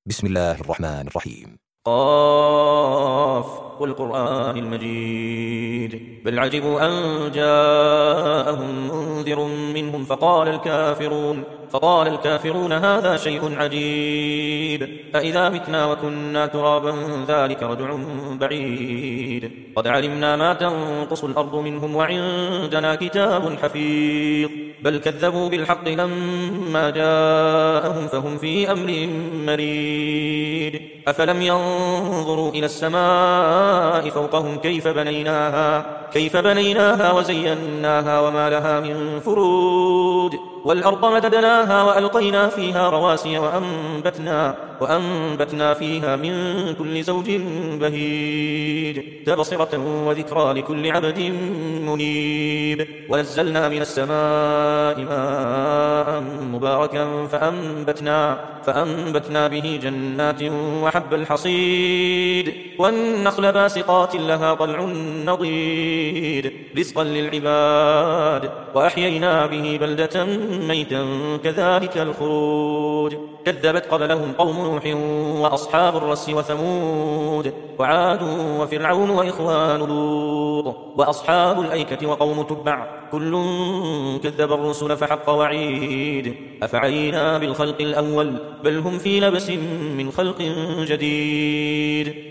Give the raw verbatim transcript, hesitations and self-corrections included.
بسم الله الرحمن الرحيم. قاف والقرآن المجيد بل عجبوا أن جاءهم منذر منهم فقال الكافرون فقال الكافرون هذا شيء عجيب أإذا متنا وكنا ترابا ذلك رجع بعيد قد علمنا ما تنقص الأرض منهم وعندنا كتاب حفيظ بل كذبوا بالحق لما جاءهم فهم في أمر مريد أفلم ينظروا إلى السماء فوقهم كيف بنيناها كيف بنيناها وزيناها وما لها من فروج والأرض مددناها وألقينا فيها رواسي وأنبتنا, وأنبتنا فيها من كل زوج بهيج تبصرة وذكرى لكل عبد منيب ونزلنا من السماء ماء مباركا فأنبتنا, فأنبتنا به جنات وحب الحصيد والنخل باسقات لها طلع نضيد رزقا للعباد وأحيينا به بلدة ميتا كذلك الخروج كذبت قبلهم قوم نوح وأصحاب الرس وثمود وعاد وفرعون وإخوان لوط وأصحاب الأيكة وقوم تبع كل كذب الرسل فحق وعيد أفعينا بالخلق الأول بل هم في لبس من خلق جديد